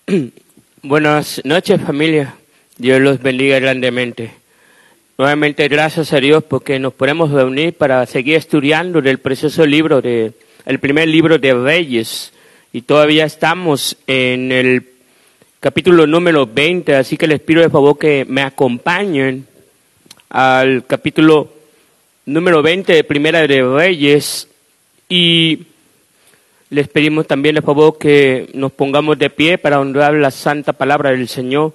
Buenas noches, familia. Dios los bendiga grandemente. Nuevamente, gracias a Dios porque nos podemos reunir para seguir estudiando del precioso libro el primer libro de Reyes. Y todavía estamos en el capítulo número 20, así que les pido de favor que me acompañen al capítulo número 20 de Primera de Reyes. Y les pedimos también de favor que nos pongamos de pie para honrar la santa palabra del Señor.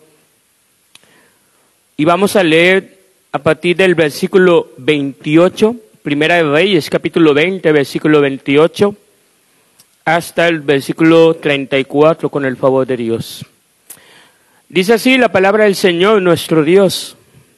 Y vamos a leer a partir del versículo 28, Primera de Reyes, capítulo 20, versículo 28, hasta el versículo 34, con el favor de Dios. Dice así la palabra del Señor, nuestro Dios.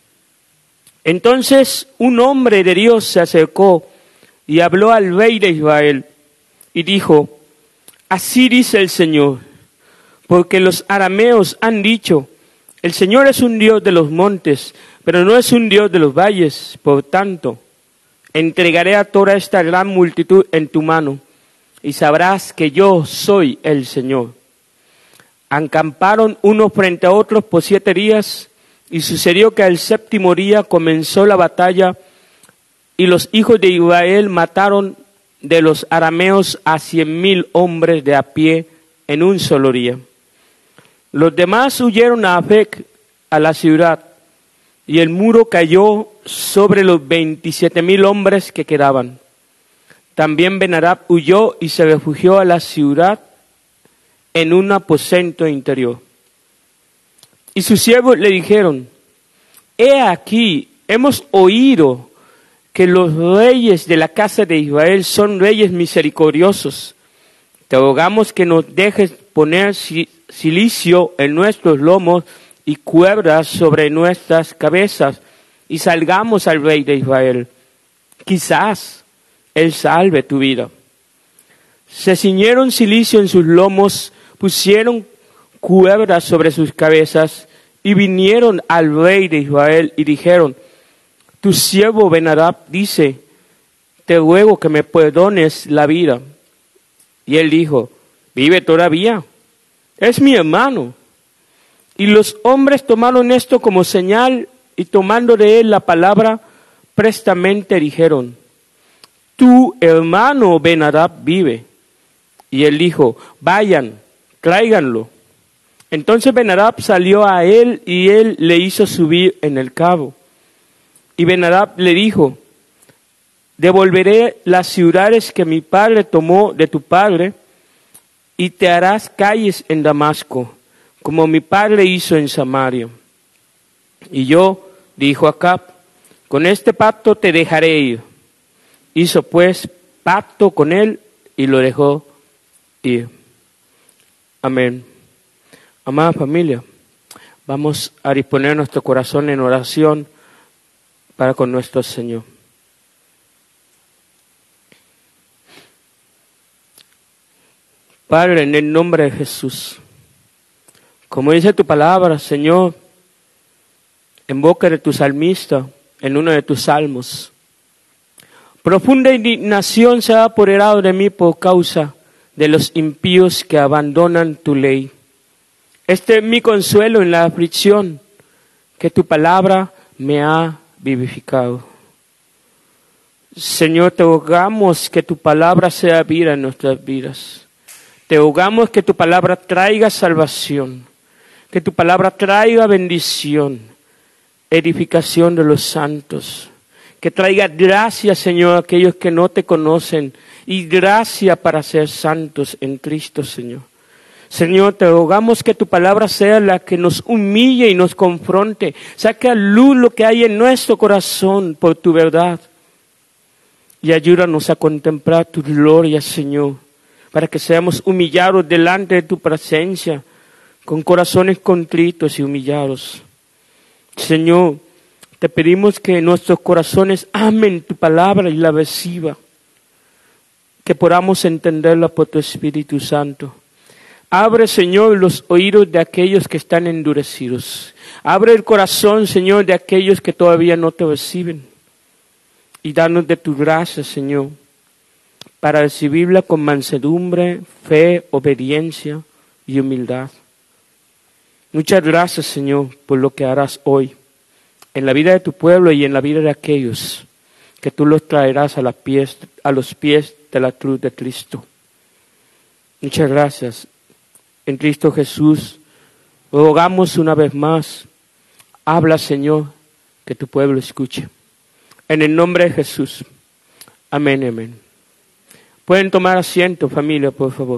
Entonces un hombre de Dios se acercó y habló al rey de Israel y dijo: así dice el Señor, porque los arameos han dicho: el Señor es un Dios de los montes, pero no es un Dios de los valles. Por tanto, entregaré a toda esta gran multitud en tu mano, y sabrás que yo soy el Señor. Acamparon unos frente a otros por 7 días, y sucedió que al 7º día comenzó la batalla, y los hijos de Israel mataron de los arameos a 100,000 hombres de a pie en un solo día. Los demás huyeron a Afec, a la ciudad, y el muro cayó sobre los 27,000 hombres que quedaban. También Ben-Hadad huyó y se refugió a la ciudad en un aposento interior. Y sus siervos le dijeron: he aquí, hemos oído que los reyes de la casa de Israel son reyes misericordiosos. Te rogamos que nos dejes poner cilicio en nuestros lomos y cuerdas sobre nuestras cabezas, y salgamos al rey de Israel. Quizás él salve tu vida. Se ciñeron cilicio en sus lomos, pusieron cuerdas sobre sus cabezas, y vinieron al rey de Israel y dijeron: tu siervo Ben-Hadad dice: te ruego que me perdones la vida. Y él dijo: ¿vive todavía? Es mi hermano. Y los hombres tomaron esto como señal, y tomando de él la palabra, prestamente dijeron: tu hermano Ben-Hadad vive. Y él dijo: vayan, tráiganlo. Entonces Ben-Hadad salió a él, y él le hizo subir en el carro. Y Ben-Hadad le dijo: devolveré las ciudades que mi padre tomó de tu padre, y te harás calles en Damasco, como mi padre hizo en Samaria. Y yo, dijo Acab, con este pacto te dejaré ir. Hizo pues pacto con él y lo dejó ir. Amén. Amada familia, vamos a disponer nuestro corazón en oración para con nuestro Señor. Padre, en el nombre de Jesús, como dice tu palabra, Señor, en boca de tu salmista, en uno de tus salmos: profunda indignación se ha apoderado de mí por causa de los impíos que abandonan tu ley. Este es mi consuelo en la aflicción, que tu palabra me ha vivificado. Señor, te rogamos que tu palabra sea vida en nuestras vidas. Te rogamos que tu palabra traiga salvación, que tu palabra traiga bendición, edificación de los santos, que traiga gracia, Señor, a aquellos que no te conocen, y gracia para ser santos en Cristo, Señor. Señor, te rogamos que tu palabra sea la que nos humille y nos confronte. Saque a luz lo que hay en nuestro corazón por tu verdad. Y ayúdanos a contemplar tu gloria, Señor, para que seamos humillados delante de tu presencia, con corazones contritos y humillados. Señor, te pedimos que nuestros corazones amen tu palabra y la reciban, que podamos entenderla por tu Espíritu Santo. Abre, Señor, los oídos de aquellos que están endurecidos. Abre el corazón, Señor, de aquellos que todavía no te reciben. Y danos de tu gracia, Señor, para recibirla con mansedumbre, fe, obediencia y humildad. Muchas gracias, Señor, por lo que harás hoy en la vida de tu pueblo y en la vida de aquellos que tú los traerás a los pies de la cruz de Cristo. Muchas gracias. En Cristo Jesús, rogamos una vez más, habla, Señor, que tu pueblo escuche. En el nombre de Jesús. Amén, amén. Pueden tomar asiento, familia, por favor.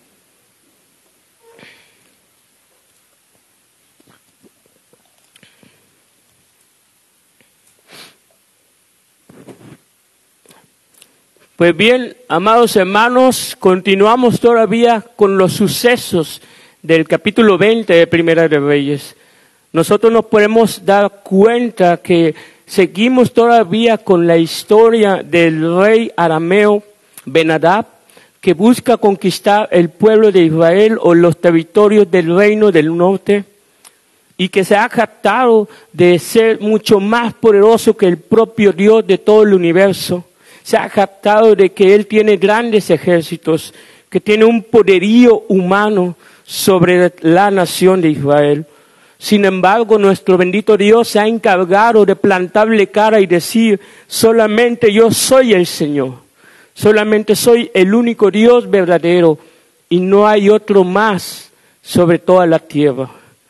Pues bien, amados hermanos, continuamos todavía con los sucesos del capítulo 20 de Primera de Reyes. Nosotros nos podemos dar cuenta que seguimos todavía con la historia del rey arameo Ben-Hadad, que busca conquistar el pueblo de Israel o los territorios del reino del norte, y que se ha jactado de ser mucho más poderoso que el propio Dios de todo el universo. Se ha jactado de que Él tiene grandes ejércitos, que tiene un poderío humano sobre la nación de Israel. Sin embargo, nuestro bendito Dios se ha encargado de plantarle cara y decir, solamente yo soy el Señor, solamente soy el único Dios verdadero y no hay otro más sobre toda la tierra.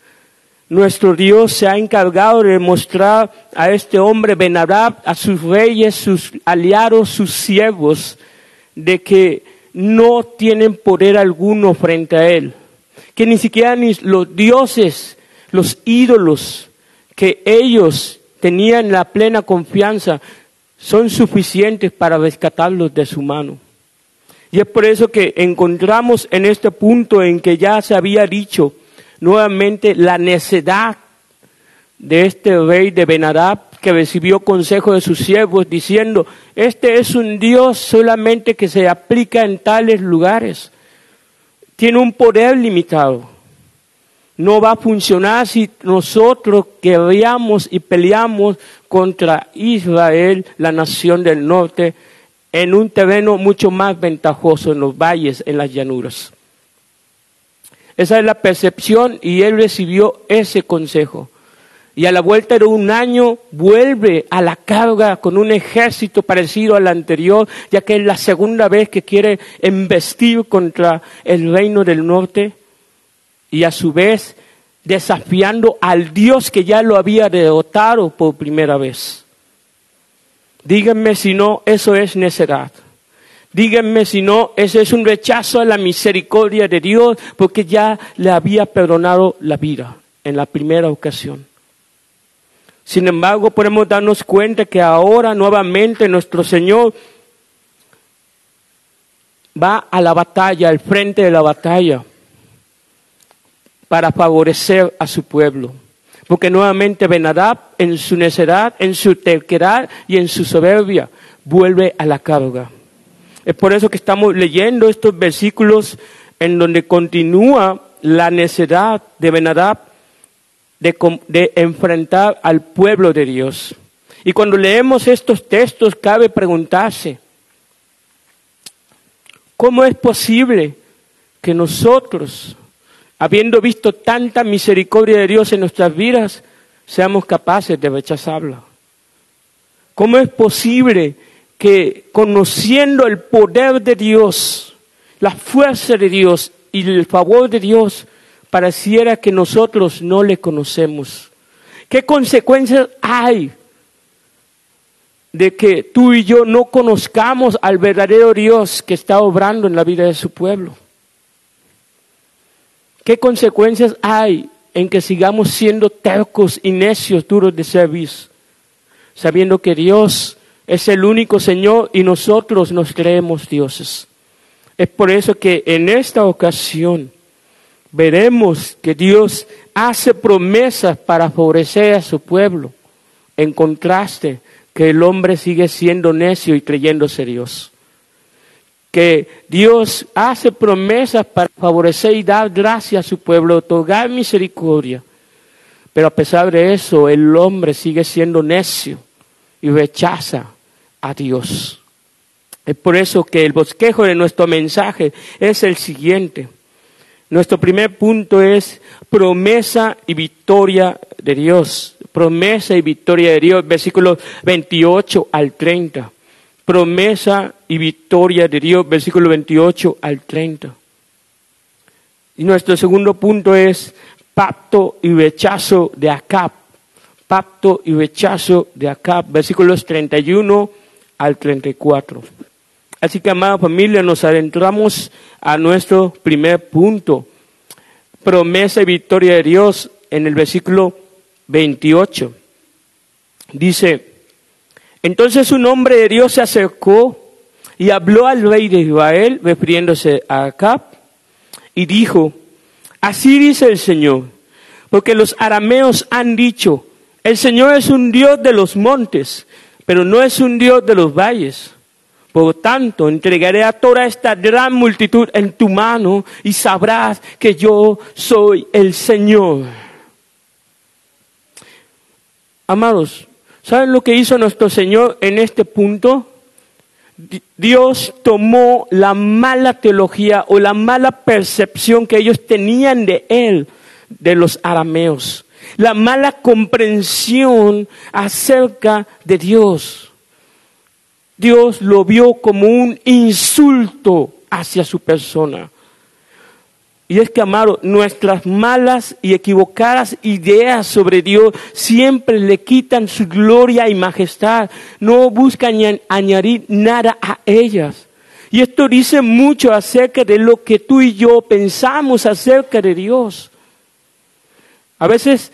Nuestro Dios se ha encargado de mostrar a este hombre Ben-Hadad, a sus reyes, sus aliados, sus siervos, de que no tienen poder alguno frente a él. Que ni siquiera ni los dioses, los ídolos que ellos tenían la plena confianza, son suficientes para rescatarlos de su mano. Y es por eso que encontramos en este punto en que ya se había dicho nuevamente la necedad de este rey de Ben-Hadad, que recibió consejo de sus siervos diciendo, este es un Dios solamente que se aplica en tales lugares. Tiene un poder limitado. No va a funcionar si nosotros guerreamos y peleamos contra Israel, la nación del norte, en un terreno mucho más ventajoso, en los valles, en las llanuras. Esa es la percepción y él recibió ese consejo. Y a la vuelta de un año vuelve a la carga con un ejército parecido al anterior, ya que es la segunda vez que quiere embestir contra el reino del norte y a su vez desafiando al Dios que ya lo había derrotado por primera vez. Díganme si no, eso es necedad. Díganme si no, ese es un rechazo a la misericordia de Dios, porque ya le había perdonado la vida en la primera ocasión. Sin embargo, podemos darnos cuenta que ahora nuevamente nuestro Señor va a la batalla, al frente de la batalla, para favorecer a su pueblo. Porque nuevamente Ben-Hadad, en su necedad, en su terquedad y en su soberbia, vuelve a la carga. Es por eso que estamos leyendo estos versículos en donde continúa la necedad de Ben-Hadad de enfrentar al pueblo de Dios. Y cuando leemos estos textos cabe preguntarse, ¿cómo es posible que nosotros, habiendo visto tanta misericordia de Dios en nuestras vidas, seamos capaces de rechazarla? ¿Cómo es posible que conociendo el poder de Dios, la fuerza de Dios y el favor de Dios, pareciera que nosotros no le conocemos? ¿Qué consecuencias hay de que tú y yo no conozcamos al verdadero Dios que está obrando en la vida de su pueblo? ¿Qué consecuencias hay en que sigamos siendo tercos y necios, duros de servicio, sabiendo que Dios es el único Señor y nosotros nos creemos dioses? Es por eso que en esta ocasión veremos que Dios hace promesas para favorecer a su pueblo, en contraste que el hombre sigue siendo necio y creyéndose Dios. Que Dios hace promesas para favorecer y dar gracia a su pueblo, otorgar misericordia. Pero a pesar de eso, el hombre sigue siendo necio y rechaza a Dios. Es por eso que el bosquejo de nuestro mensaje es el siguiente. Nuestro primer punto es promesa y victoria de Dios. Promesa y victoria de Dios, versículos 28 al 30. Promesa y victoria de Dios, versículos 28 al 30. Y nuestro segundo punto es pacto y rechazo de Acab. Pacto y rechazo de Acab, versículos 31 al 34. Así que, amada familia, nos adentramos a nuestro primer punto. Promesa y victoria de Dios en el versículo 28. Dice, entonces un hombre de Dios se acercó y habló al rey de Israel, refiriéndose a Acab, y dijo, así dice el Señor, porque los arameos han dicho, el Señor es un Dios de los montes, pero no es un Dios de los valles. Por tanto, entregaré a toda esta gran multitud en tu mano y sabrás que yo soy el Señor. Amados, ¿saben lo que hizo nuestro Señor en este punto? Dios tomó la mala teología o la mala percepción que ellos tenían de Él, de los arameos. La mala comprensión acerca de Dios. Dios lo vio como un insulto hacia su persona. Y es que, amado, nuestras malas y equivocadas ideas sobre Dios siempre le quitan su gloria y majestad. No buscan añadir nada a ellas. Y esto dice mucho acerca de lo que tú y yo pensamos acerca de Dios. A veces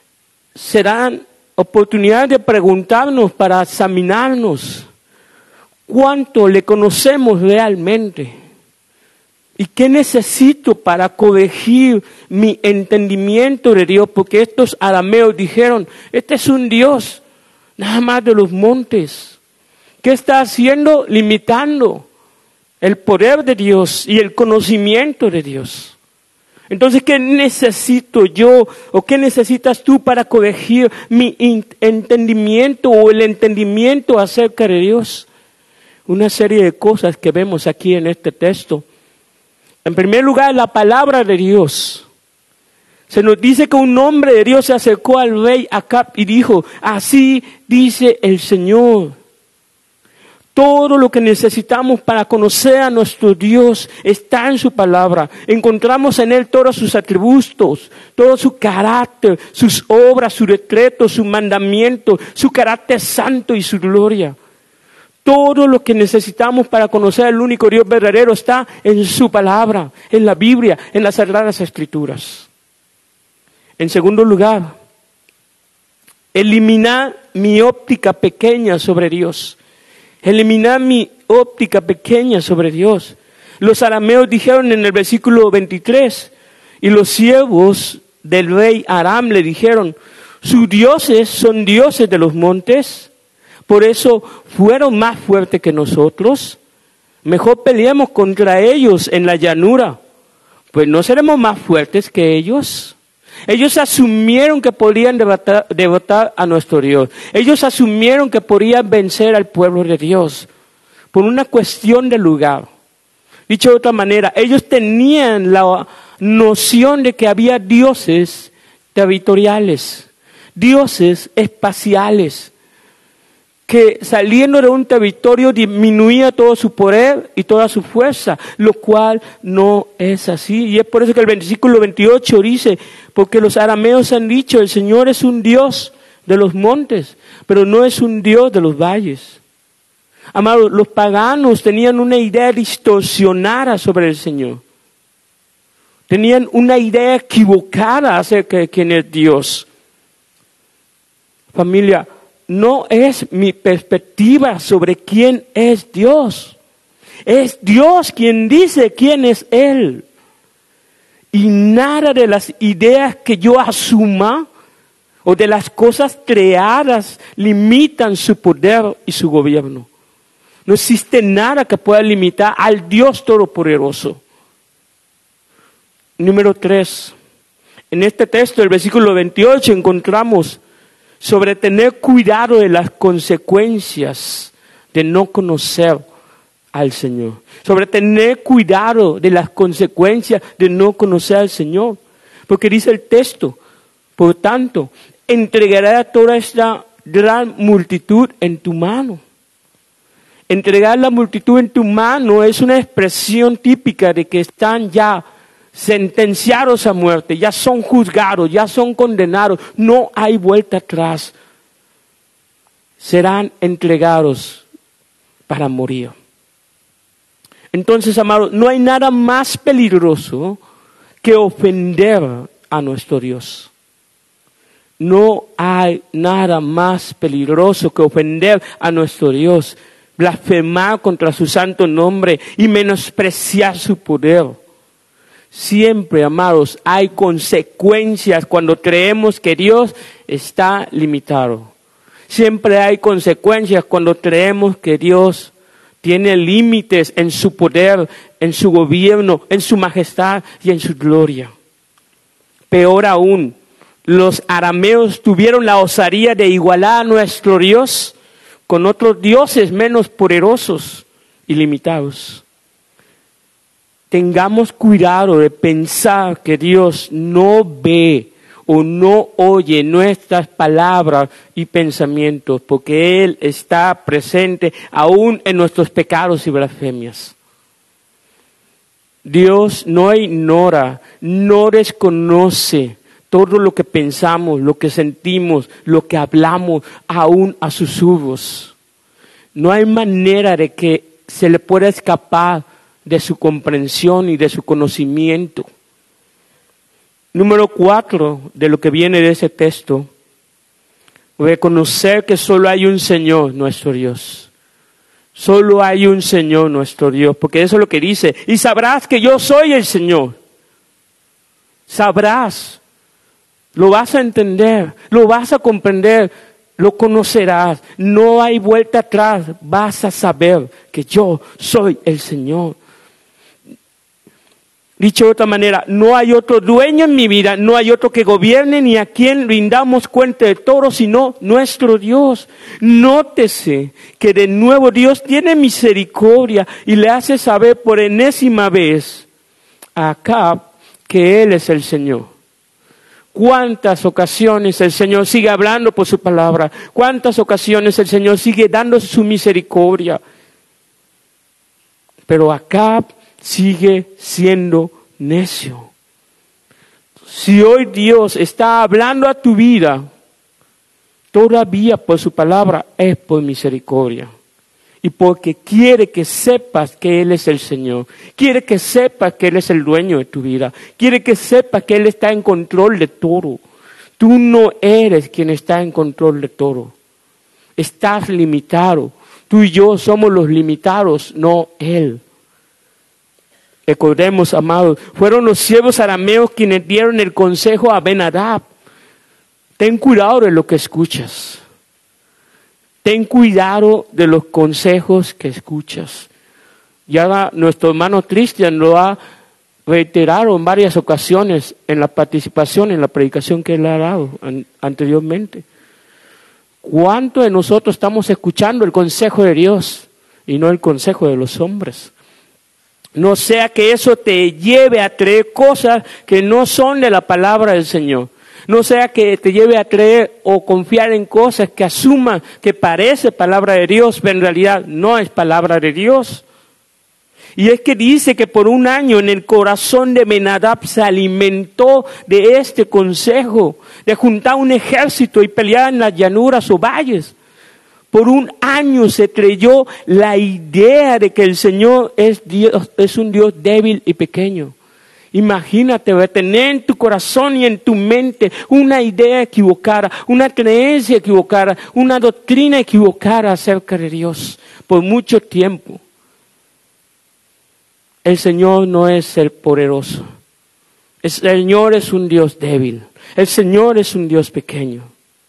serán oportunidades de preguntarnos para examinarnos. ¿Cuánto le conocemos realmente? ¿Y qué necesito para corregir mi entendimiento de Dios? Porque estos arameos dijeron, este es un Dios nada más de los montes. ¿Qué está haciendo? Limitando el poder de Dios y el conocimiento de Dios. Entonces, ¿qué necesito yo o qué necesitas tú para corregir mi entendimiento o el entendimiento acerca de Dios? Una serie de cosas que vemos aquí en este texto. En primer lugar, la palabra de Dios. Se nos dice que un hombre de Dios se acercó al rey Acab y dijo, así dice el Señor. Todo lo que necesitamos para conocer a nuestro Dios está en su palabra. Encontramos en Él todos sus atributos, todo su carácter, sus obras, sus decretos, sus mandamientos, su carácter santo y su gloria. Todo lo que necesitamos para conocer al único Dios verdadero está en su palabra, en la Biblia, en las Sagradas Escrituras. En segundo lugar, eliminar mi óptica pequeña sobre Dios. Eliminar mi óptica pequeña sobre Dios. Los arameos dijeron en el versículo 23, y los siervos del rey Aram le dijeron, sus dioses son dioses de los montes. Por eso fueron más fuertes que nosotros. Mejor peleemos contra ellos en la llanura. Pues no seremos más fuertes que ellos. Ellos asumieron que podían derrotar a nuestro Dios. Ellos asumieron que podían vencer al pueblo de Dios. Por una cuestión de lugar. Dicho de otra manera, ellos tenían la noción de que había dioses territoriales. Dioses espaciales. Que saliendo de un territorio disminuía todo su poder y toda su fuerza, lo cual no es así. Y es por eso que el versículo 28 dice, porque los arameos han dicho, el Señor es un Dios de los montes, pero no es un Dios de los valles. Amados, los paganos tenían una idea distorsionada sobre el Señor. Tenían una idea equivocada acerca de quién es Dios. Familia, no es mi perspectiva sobre quién es Dios. Es Dios quien dice quién es Él. Y nada de las ideas que yo asuma o de las cosas creadas limitan su poder y su gobierno. No existe nada que pueda limitar al Dios Todopoderoso. Número 3. En este texto, el versículo 28, encontramos sobre tener cuidado de las consecuencias de no conocer al Señor, sobre tener cuidado de las consecuencias de no conocer al Señor. Porque dice el texto, por tanto, entregaré a toda esta gran multitud en tu mano. Entregar la multitud en tu mano es una expresión típica de que están ya sentenciados a muerte, ya son juzgados, ya son condenados, no hay vuelta atrás. Serán entregados para morir. Entonces, amados, no hay nada más peligroso que ofender a nuestro Dios. No hay nada más peligroso que ofender a nuestro Dios, blasfemar contra su santo nombre y menospreciar su poder. Siempre, amados, hay consecuencias cuando creemos que Dios está limitado. Siempre hay consecuencias cuando creemos que Dios tiene límites en su poder, en su gobierno, en su majestad y en su gloria. Peor aún, los arameos tuvieron la osadía de igualar a nuestro Dios con otros dioses menos poderosos y limitados. Tengamos cuidado de pensar que Dios no ve o no oye nuestras palabras y pensamientos, porque Él está presente aún en nuestros pecados y blasfemias. Dios no ignora, no desconoce todo lo que pensamos, lo que sentimos, lo que hablamos, aún a susurros. No hay manera de que se le pueda escapar de su comprensión y de su conocimiento. Número 4 de lo que viene de ese texto, reconocer que solo hay un Señor, nuestro Dios. Solo hay un Señor, nuestro Dios, porque eso es lo que dice. Y sabrás que yo soy el Señor. Sabrás, lo vas a entender, lo vas a comprender, lo conocerás. No hay vuelta atrás, vas a saber que yo soy el Señor. Dicho de otra manera, no hay otro dueño en mi vida, no hay otro que gobierne ni a quien rindamos cuenta de todo, sino nuestro Dios. Nótese que de nuevo Dios tiene misericordia y le hace saber por enésima vez a Acab que Él es el Señor. ¿Cuántas ocasiones el Señor sigue hablando por su palabra? ¿Cuántas ocasiones el Señor sigue dando su misericordia? Pero Acab sigue siendo necio. Si hoy Dios está hablando a tu vida, todavía por su palabra es por misericordia. Y porque quiere que sepas que Él es el Señor. Quiere que sepas que Él es el dueño de tu vida. Quiere que sepas que Él está en control de todo. Tú no eres quien está en control de todo. Estás limitado. Tú y yo somos los limitados, no Él. Recordemos, amados, fueron los siervos arameos quienes dieron el consejo a Ben-Hadad. Ten cuidado de lo que escuchas. Ten cuidado de los consejos que escuchas. Ya nuestro hermano Cristian lo ha reiterado en varias ocasiones en la participación, en la predicación que él ha dado anteriormente. ¿Cuánto de nosotros estamos escuchando el consejo de Dios y no el consejo de los hombres? No sea que eso te lleve a creer cosas que no son de la palabra del Señor. No sea que te lleve a creer o confiar en cosas que asuman que parece palabra de Dios, pero en realidad no es palabra de Dios. Y es que dice que por un año en el corazón de Ben-Hadad se alimentó de este consejo, de juntar un ejército y pelear en las llanuras o valles. Por un año se creyó la idea de que el Señor es Dios, es un Dios débil y pequeño. Imagínate tener en tu corazón y en tu mente una idea equivocada, una creencia equivocada, una doctrina equivocada acerca de Dios por mucho tiempo. El Señor no es el poderoso. El Señor es un Dios débil. El Señor es un Dios pequeño.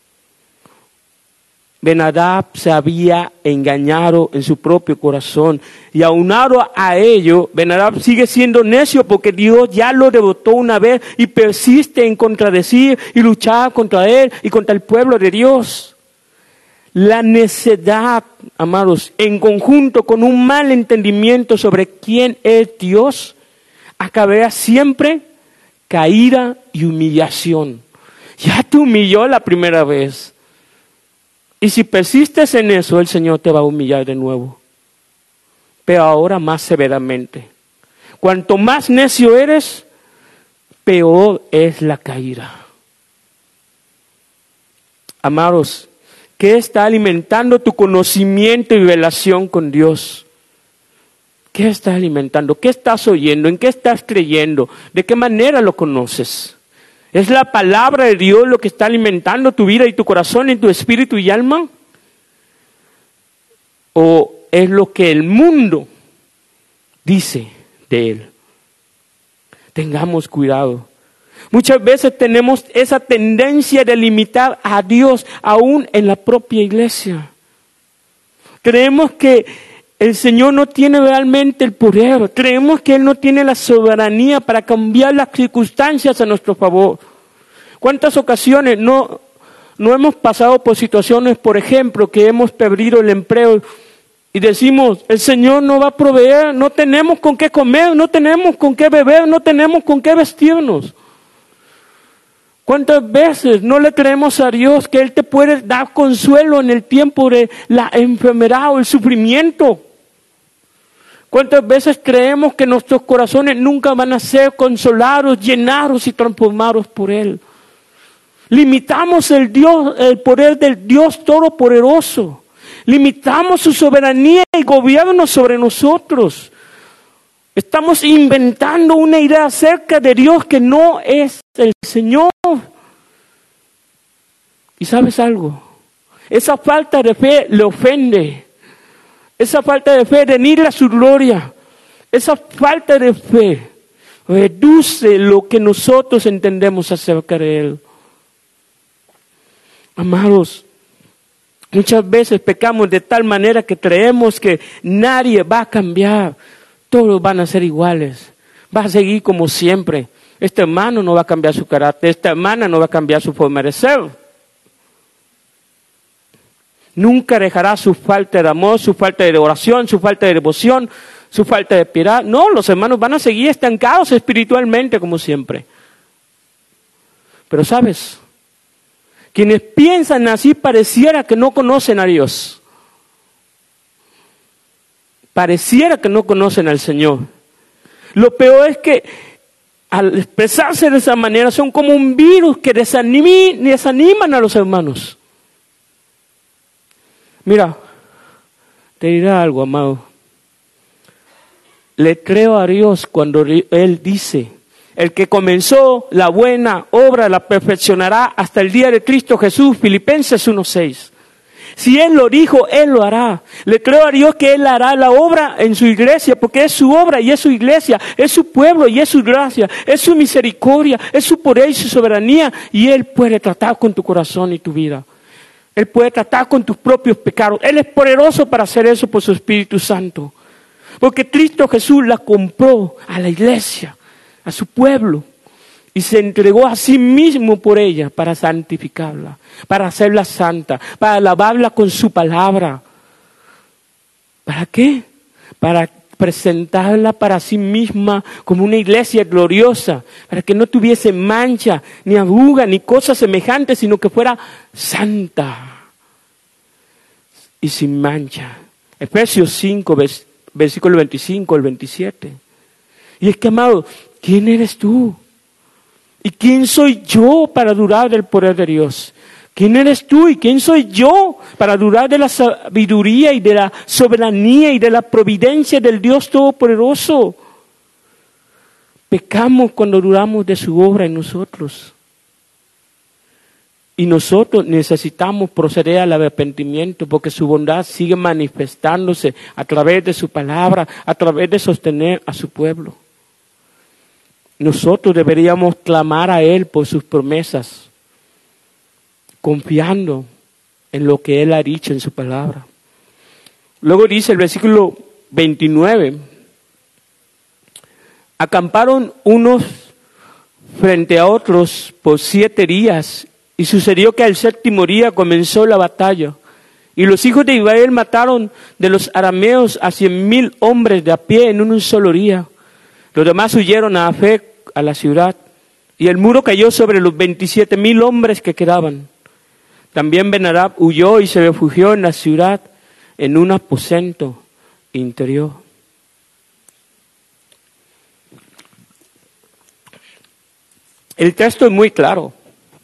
Ben-Hadad se había engañado en su propio corazón y aunado a ello, Ben-Hadad sigue siendo necio porque Dios ya lo derrotó una vez y persiste en contradecir y luchar contra él y contra el pueblo de Dios. La necedad, amados, en conjunto con un mal entendimiento sobre quién es Dios, acabará siempre caída y humillación. Ya te humilló la primera vez. Y si persistes en eso, el Señor te va a humillar de nuevo. Pero ahora más severamente. Cuanto más necio eres, peor es la caída. Amados, ¿qué está alimentando tu conocimiento y relación con Dios? ¿Qué estás alimentando? ¿Qué estás oyendo? ¿En qué estás creyendo? ¿De qué manera lo conoces? ¿Es la palabra de Dios lo que está alimentando tu vida y tu corazón y tu espíritu y alma? ¿O es lo que el mundo dice de Él? Tengamos cuidado. Muchas veces tenemos esa tendencia de limitar a Dios aún en la propia iglesia. Creemos que el Señor no tiene realmente el poder. Creemos que Él no tiene la soberanía para cambiar las circunstancias a nuestro favor. ¿Cuántas ocasiones no hemos pasado por situaciones, por ejemplo, que hemos perdido el empleo y decimos, el Señor no va a proveer, no tenemos con qué comer, no tenemos con qué beber, no tenemos con qué vestirnos? ¿Cuántas veces no le creemos a Dios que Él te puede dar consuelo en el tiempo de la enfermedad o el sufrimiento? ¿Cuántas veces creemos que nuestros corazones nunca van a ser consolados, llenados y transformados por Él? Limitamos el poder del Dios Todopoderoso. Limitamos su soberanía y gobierno sobre nosotros. Estamos inventando una idea acerca de Dios que no es el Señor. ¿Y sabes algo? Esa falta de fe le ofende. Esa falta de fe denigra su gloria. Esa falta de fe reduce lo que nosotros entendemos acerca de Él. Amados, muchas veces pecamos de tal manera que creemos que nadie va a cambiar. Todos van a ser iguales. Va a seguir como siempre. Este hermano no va a cambiar su carácter. Esta hermana no va a cambiar su forma de ser. Nunca dejará su falta de amor, su falta de oración, su falta de devoción, su falta de piedad. No, los hermanos van a seguir estancados espiritualmente como siempre. Pero ¿sabes? Quienes piensan así pareciera que no conocen a Dios. Pareciera que no conocen al Señor. Lo peor es que al expresarse de esa manera son como un virus que desaniman a los hermanos. Mira, te diré algo, amado. Le creo a Dios cuando Él dice, el que comenzó la buena obra la perfeccionará hasta el día de Cristo Jesús, Filipenses 1:6. Si Él lo dijo, Él lo hará. Le creo a Dios que Él hará la obra en su iglesia, porque es su obra y es su iglesia, es su pueblo y es su gracia, es su misericordia, es su poder y su soberanía, y Él puede tratar con tu corazón y tu vida. Él puede tratar con tus propios pecados. Él es poderoso para hacer eso por su Espíritu Santo. Porque Cristo Jesús la compró a la iglesia, a su pueblo, y se entregó a sí mismo por ella para santificarla, para hacerla santa, para alabarla con su palabra. ¿Para qué? Para presentarla para sí misma como una iglesia gloriosa, para que no tuviese mancha, ni arruga, ni cosas semejantes, sino que fuera santa y sin mancha. Efesios 5, versículo 25 al 27. Y es que, amado, ¿quién eres tú? ¿Y quién soy yo para dudar del poder de Dios? ¿Quién eres tú y quién soy yo para dudar de la sabiduría y de la soberanía y de la providencia del Dios Todopoderoso? Pecamos cuando dudamos de su obra en nosotros. Y nosotros necesitamos proceder al arrepentimiento porque su bondad sigue manifestándose a través de su palabra, a través de sostener a su pueblo. Nosotros deberíamos clamar a Él por sus promesas, confiando en lo que Él ha dicho en su palabra. Luego dice el versículo 29, acamparon unos frente a otros por 7 días, y sucedió que al 7º día comenzó la batalla, Y los hijos de Israel mataron de los arameos a 100,000 hombres de a pie en un solo día. Los demás huyeron a Afec, a la ciudad, y el muro cayó sobre los 27,000 hombres que quedaban. También Ben-Hadad huyó y se refugió en la ciudad, en un aposento interior. El texto es muy claro.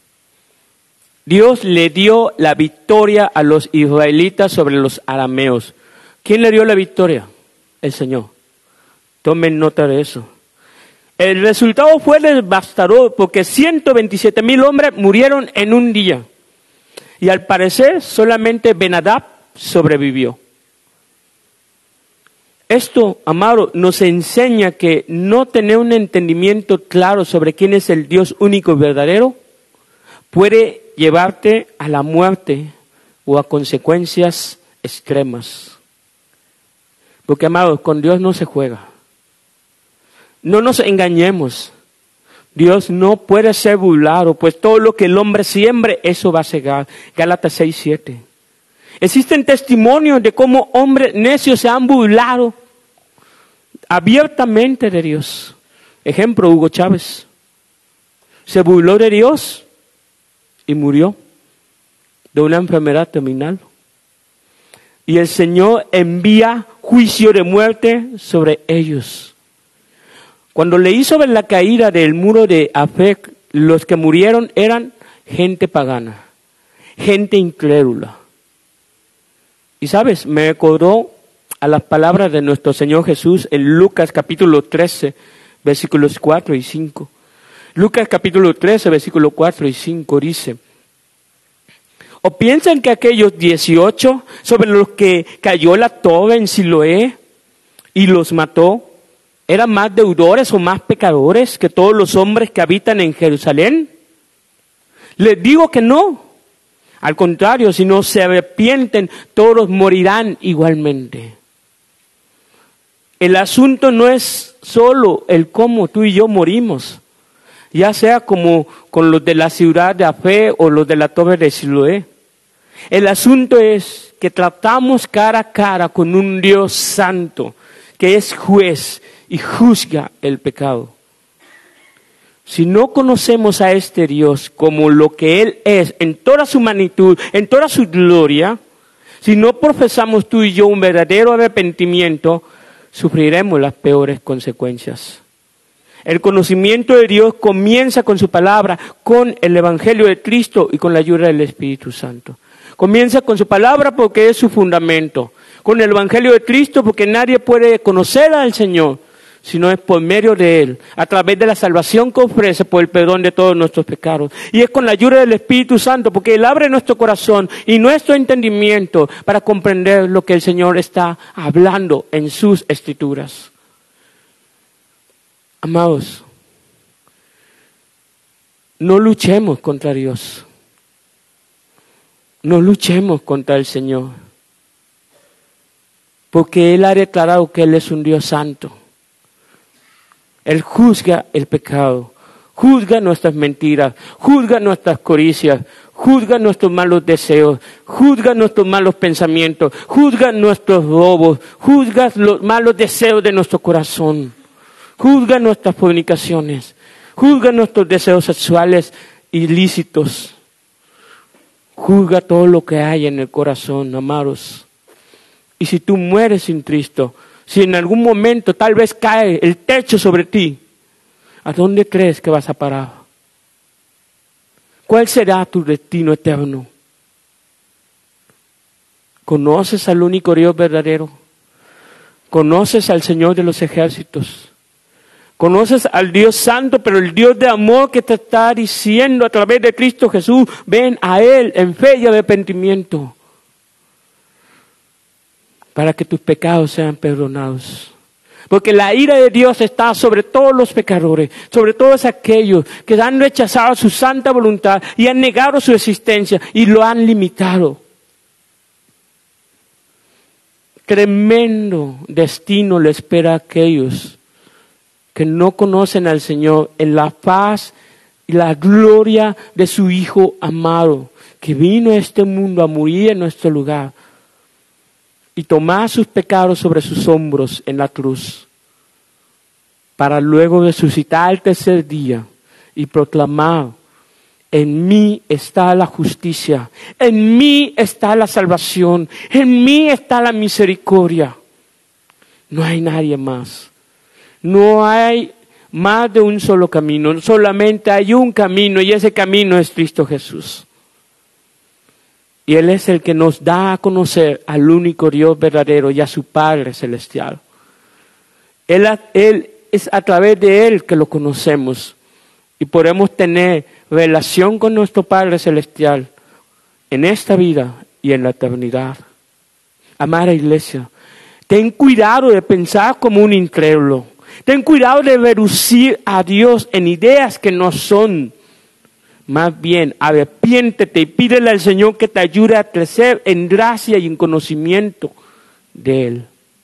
Dios le dio la victoria a los israelitas sobre los arameos. ¿Quién le dio la victoria? El Señor. Tomen nota de eso. El resultado fue devastador porque 127,000 hombres murieron en un día. Y al parecer solamente Ben-Hadad sobrevivió. Esto, amado, nos enseña que no tener un entendimiento claro sobre quién es el Dios único y verdadero puede llevarte a la muerte o a consecuencias extremas. Porque, amados, con Dios no se juega. No nos engañemos. Dios no puede ser burlado, pues todo lo que el hombre siembre, eso va a segar. Gálatas 6:7. Existen testimonios de cómo hombres necios se han burlado abiertamente de Dios. Ejemplo, Hugo Chávez. Se burló de Dios y murió de una enfermedad terminal. Y el Señor envía juicio de muerte sobre ellos. Cuando leí sobre la caída del muro de Afec, los que murieron eran gente pagana, gente incrédula. Y sabes, me recordó a las palabras de nuestro Señor Jesús en Lucas capítulo 13, versículos 4 y 5. Lucas capítulo 13, versículo 4 y 5 dice: ¿O piensan que aquellos 18 sobre los que cayó la torre en Siloé y los mató, eran más deudores o más pecadores que todos los hombres que habitan en Jerusalén? Les digo que no. Al contrario, si no se arrepienten, todos morirán igualmente. El asunto no es solo el cómo tú y yo morimos, ya sea como con los de la ciudad de Afec o los de la torre de Siloé. El asunto es que tratamos cara a cara con un Dios santo, que es juez y juzga el pecado. Si no conocemos a este Dios como lo que Él es, en toda su magnitud, en toda su gloria, si no profesamos tú y yo un verdadero arrepentimiento, sufriremos las peores consecuencias. El conocimiento de Dios comienza con su palabra, con el Evangelio de Cristo y con la ayuda del Espíritu Santo. Comienza con su palabra porque es su fundamento, con el Evangelio de Cristo porque nadie puede conocer al Señor si no es por medio de Él, a través de la salvación que ofrece por el perdón de todos nuestros pecados. Y es con la ayuda del Espíritu Santo, porque Él abre nuestro corazón y nuestro entendimiento para comprender lo que el Señor está hablando en sus Escrituras. Amados, no luchemos contra Dios. No luchemos contra el Señor, porque Él ha declarado que Él es un Dios santo. Él juzga el pecado, juzga nuestras mentiras, juzga nuestras codicias, juzga nuestros malos deseos, juzga nuestros malos pensamientos, juzga nuestros robos, juzga los malos deseos de nuestro corazón, juzga nuestras fornicaciones, juzga nuestros deseos sexuales ilícitos, juzga todo lo que hay en el corazón, amados. Y si tú mueres sin Cristo, si en algún momento tal vez cae el techo sobre ti, ¿a dónde crees que vas a parar? ¿Cuál será tu destino eterno? ¿Conoces al único Dios verdadero? ¿Conoces al Señor de los ejércitos? ¿Conoces al Dios santo, pero el Dios de amor que te está diciendo a través de Cristo Jesús, ven a Él en fe y arrepentimiento, para que tus pecados sean perdonados? Porque la ira de Dios está sobre todos los pecadores, sobre todos aquellos que han rechazado su santa voluntad y han negado su existencia y lo han limitado. Tremendo destino le espera a aquellos que no conocen al Señor en la paz y la gloria de su Hijo amado, que vino a este mundo a morir en nuestro lugar y tomar sus pecados sobre sus hombros en la cruz, para luego resucitar al tercer día y proclamar: en mí está la justicia, en mí está la salvación, en mí está la misericordia. No hay nadie más. No hay más de un solo camino. Solamente hay un camino, y ese camino es Cristo Jesús. Y Él es el que nos da a conocer al único Dios verdadero y a su Padre celestial. Él es a través de Él que lo conocemos y podemos tener relación con nuestro Padre celestial en esta vida y en la eternidad. Amada iglesia, ten cuidado de pensar como un incrédulo. Ten cuidado de reducir a Dios en ideas que no son. Más bien, arrepiéntete y pídele al Señor que te ayude a crecer en gracia y en conocimiento de Él.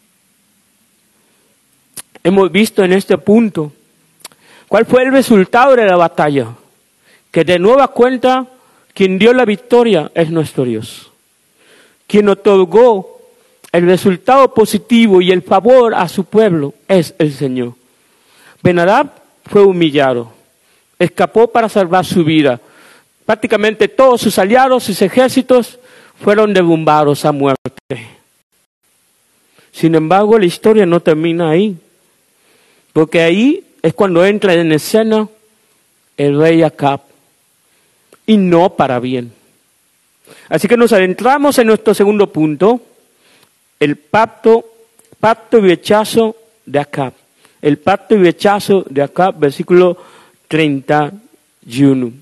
Hemos visto en este punto cuál fue el resultado de la batalla. Que de nueva cuenta, quien dio la victoria es nuestro Dios. Quien otorgó el resultado positivo y el favor a su pueblo es el Señor. Ben-Hadad fue humillado. Escapó para salvar su vida. Prácticamente todos sus aliados, sus ejércitos, fueron derrumbados a muerte. Sin embargo, la historia no termina ahí. Porque ahí es cuando entra en escena el rey Acab. Y no para bien. Así que nos adentramos en nuestro segundo punto. El pacto y rechazo de Acab. El pacto y rechazo de Acab, versículo 31.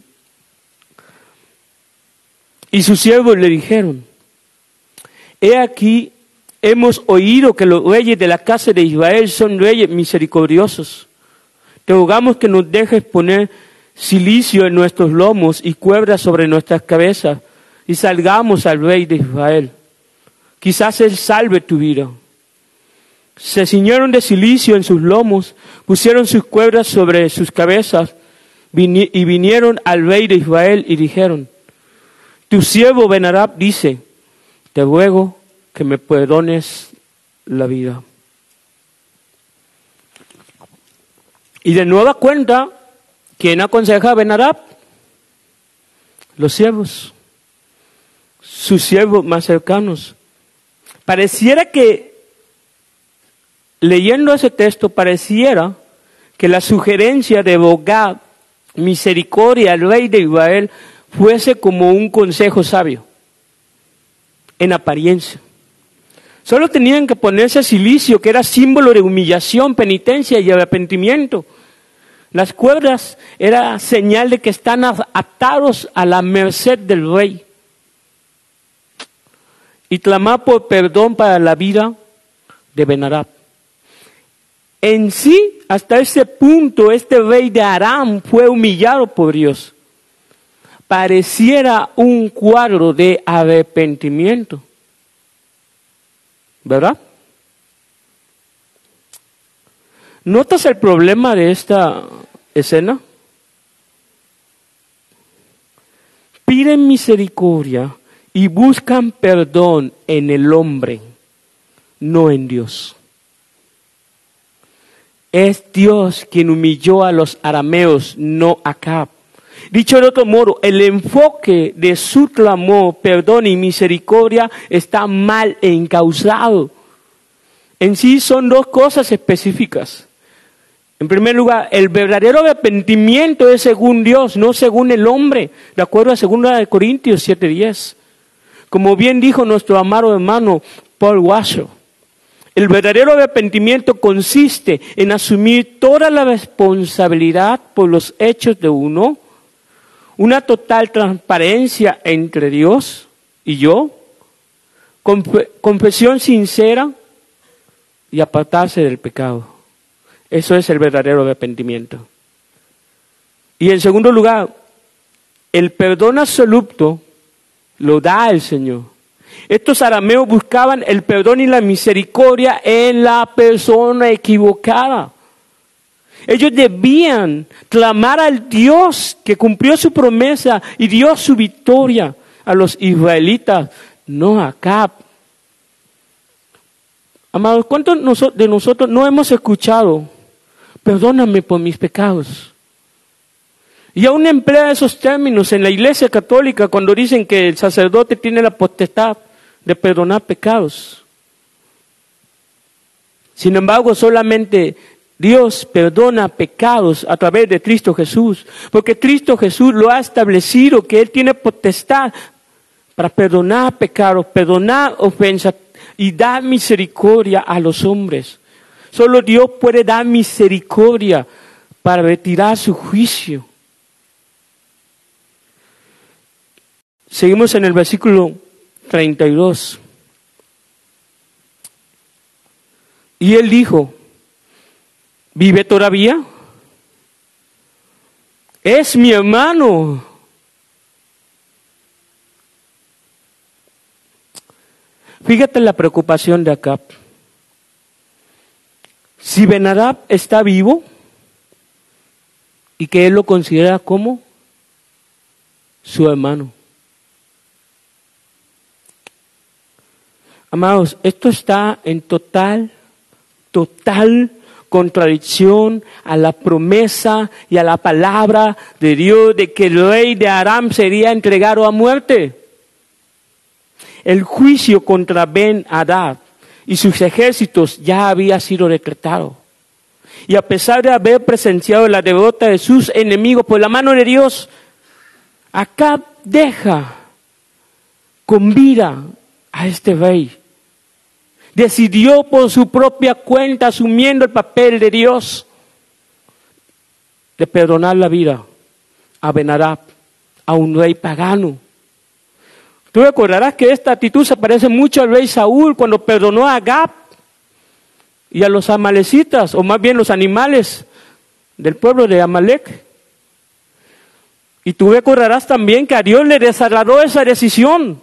Y sus siervos le dijeron: he aquí, hemos oído que los reyes de la casa de Israel son reyes misericordiosos. Te rogamos que nos dejes poner cilicio en nuestros lomos y cuerdas sobre nuestras cabezas y salgamos al rey de Israel. Quizás él salve tu vida. Se ciñeron de cilicio en sus lomos, pusieron sus cuerdas sobre sus cabezas y vinieron al rey de Israel y dijeron: tu siervo Ben-Hadad dice: te ruego que me perdones la vida. Y de nueva cuenta, ¿quién aconseja a Ben-Hadad? Los siervos, sus siervos más cercanos. Pareciera que, leyendo ese texto, pareciera que la sugerencia de rogar misericordia al rey de Israel fuese como un consejo sabio, en apariencia. Solo tenían que ponerse cilicio, que era símbolo de humillación, penitencia y arrepentimiento. Las cuerdas era señal de que están atados a la merced del rey. Y clamar por perdón para la vida de Ben-Hadad. En sí, hasta ese punto, este rey de Aram fue humillado por Dios. Pareciera un cuadro de arrepentimiento. ¿Verdad? ¿Notas el problema de esta escena? Piden misericordia y buscan perdón en el hombre, no en Dios. Es Dios quien humilló a los arameos, no Acab. Dicho de otro modo, el enfoque de su clamor, perdón y misericordia está mal encauzado. En sí son dos cosas específicas. En primer lugar, el verdadero arrepentimiento es según Dios, no según el hombre, de acuerdo a 2 Corintios 7:10. Como bien dijo nuestro amado hermano Paul Washer, el verdadero arrepentimiento consiste en asumir toda la responsabilidad por los hechos de uno, una total transparencia entre Dios y yo, confesión sincera y apartarse del pecado. Eso es el verdadero arrepentimiento. Y en segundo lugar, el perdón absoluto lo da el Señor. Estos arameos buscaban el perdón y la misericordia en la persona equivocada. Ellos debían clamar al Dios que cumplió su promesa y dio su victoria a los israelitas, no a Acab. Amados, ¿cuántos de nosotros no hemos escuchado? Perdóname por mis pecados. Y aún emplea esos términos en la Iglesia Católica cuando dicen que el sacerdote tiene la potestad de perdonar pecados. Sin embargo, solamente Dios perdona pecados a través de Cristo Jesús, porque Cristo Jesús lo ha establecido, que Él tiene potestad para perdonar pecados, perdonar ofensas y dar misericordia a los hombres. Solo Dios puede dar misericordia para retirar su juicio. Seguimos en el versículo 32. Y él dijo, ¿vive todavía? Es mi hermano. Fíjate la preocupación de Acab. Si Ben-Hadad está vivo y que él lo considera como su hermano. Amados, esto está en total contradicción a la promesa y a la palabra de Dios de que el rey de Aram sería entregado a muerte. El juicio contra Ben-Hadad y sus ejércitos ya había sido decretado. Y a pesar de haber presenciado la derrota de sus enemigos por la mano de Dios, Acab deja con vida a este rey. Decidió por su propia cuenta, asumiendo el papel de Dios, de perdonar la vida a Ben-Hadad, a un rey pagano. Tú recordarás que esta actitud se parece mucho al rey Saúl cuando perdonó a Agag y a los amalecitas, o más bien los animales del pueblo de Amalek. Y tú recordarás también que a Dios le desagradó esa decisión.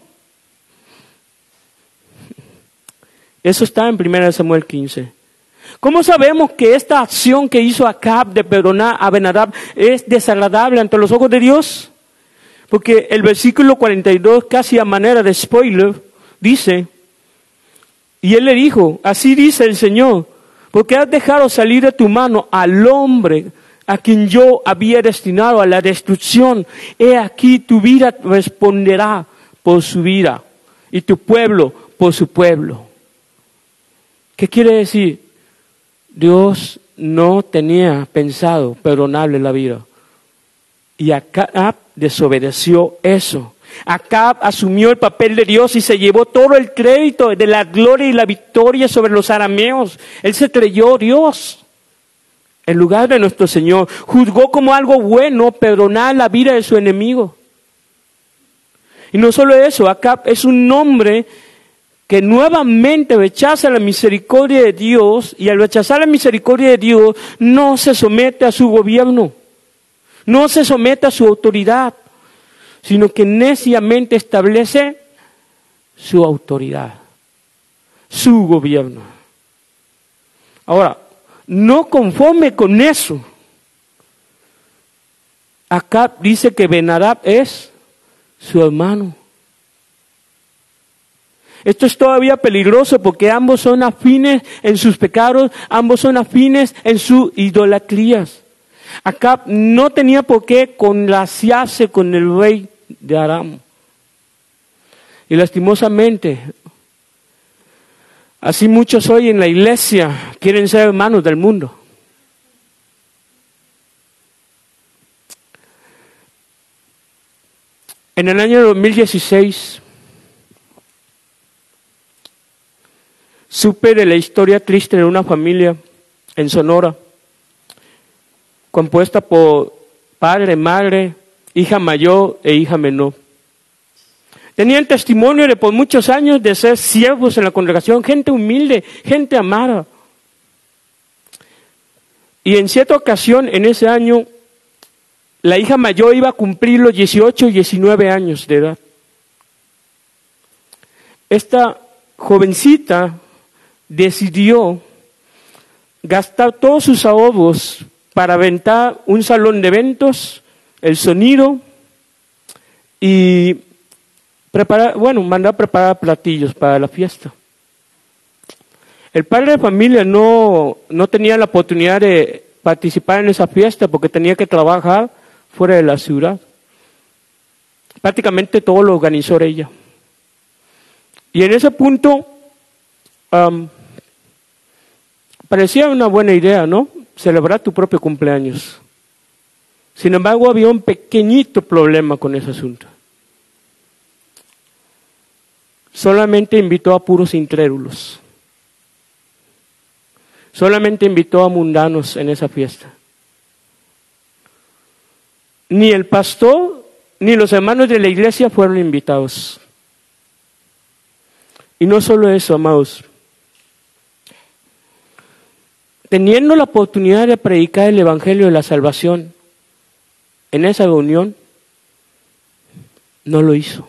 Eso está en 1 Samuel 15. ¿Cómo sabemos que esta acción que hizo Acab de perdonar a Ben-Hadad es desagradable ante los ojos de Dios? Porque el versículo 42, casi a manera de spoiler, dice, y él le dijo, así dice el Señor, porque has dejado salir de tu mano al hombre a quien yo había destinado a la destrucción. He aquí tu vida responderá por su vida y tu pueblo por su pueblo. ¿Qué quiere decir? Dios no tenía pensado perdonarle la vida. Y Acab desobedeció eso. Acab asumió el papel de Dios y se llevó todo el crédito de la gloria y la victoria sobre los arameos. Él se creyó Dios en lugar de nuestro Señor. Juzgó como algo bueno perdonar la vida de su enemigo. Y no solo eso, Acab es un hombre que nuevamente rechaza la misericordia de Dios, y al rechazar la misericordia de Dios no se somete a su gobierno, no se somete a su autoridad, sino que neciamente establece su autoridad, su gobierno. Ahora, no conforme con eso, Acab dice que Ben-Hadad es su hermano. Esto es todavía peligroso porque ambos son afines en sus pecados, ambos son afines en sus idolatrías. Acab no tenía por qué congraciarse con el rey de Aram. Y lastimosamente, así muchos hoy en la iglesia quieren ser hermanos del mundo. En el año 2016, supe de la historia triste de una familia en Sonora, compuesta por padre, madre, hija mayor e hija menor. Tenían testimonio de por muchos años de ser siervos en la congregación, gente humilde, gente amada. Y en cierta ocasión, en ese año, la hija mayor iba a cumplir los 18 y 19 años de edad. Esta jovencita decidió gastar todos sus ahorros para rentar un salón de eventos, el sonido y mandó a preparar platillos para la fiesta. El padre de familia no tenía la oportunidad de participar en esa fiesta porque tenía que trabajar fuera de la ciudad. Prácticamente todo lo organizó ella. Y en ese punto parecía una buena idea, ¿no? Celebrar tu propio cumpleaños. Sin embargo, había un pequeñito problema con ese asunto. Solamente invitó a puros incrédulos. Solamente invitó a mundanos en esa fiesta. Ni el pastor ni los hermanos de la iglesia fueron invitados. Y no solo eso, amados. Teniendo la oportunidad de predicar el evangelio de la salvación en esa reunión, no lo hizo.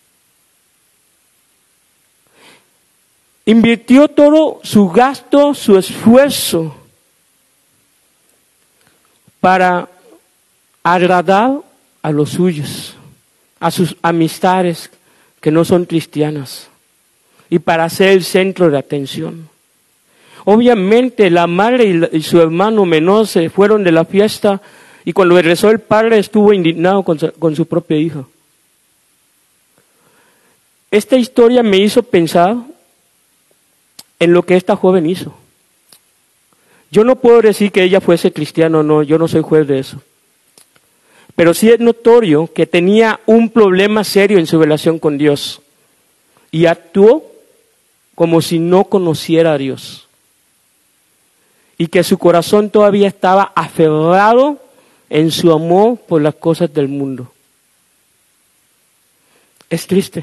Invirtió todo su gasto, su esfuerzo para agradar a los suyos, a sus amistades que no son cristianas, y para ser el centro de atención. Obviamente la madre y su hermano menor se fueron de la fiesta, y cuando regresó el padre estuvo indignado con su propia hija. Esta historia me hizo pensar en lo que esta joven hizo. Yo no puedo decir que ella fuese cristiana o no, yo no soy juez de eso. Pero sí es notorio que tenía un problema serio en su relación con Dios. Y actuó como si no conociera a Dios. Y que su corazón todavía estaba aferrado en su amor por las cosas del mundo. Es triste.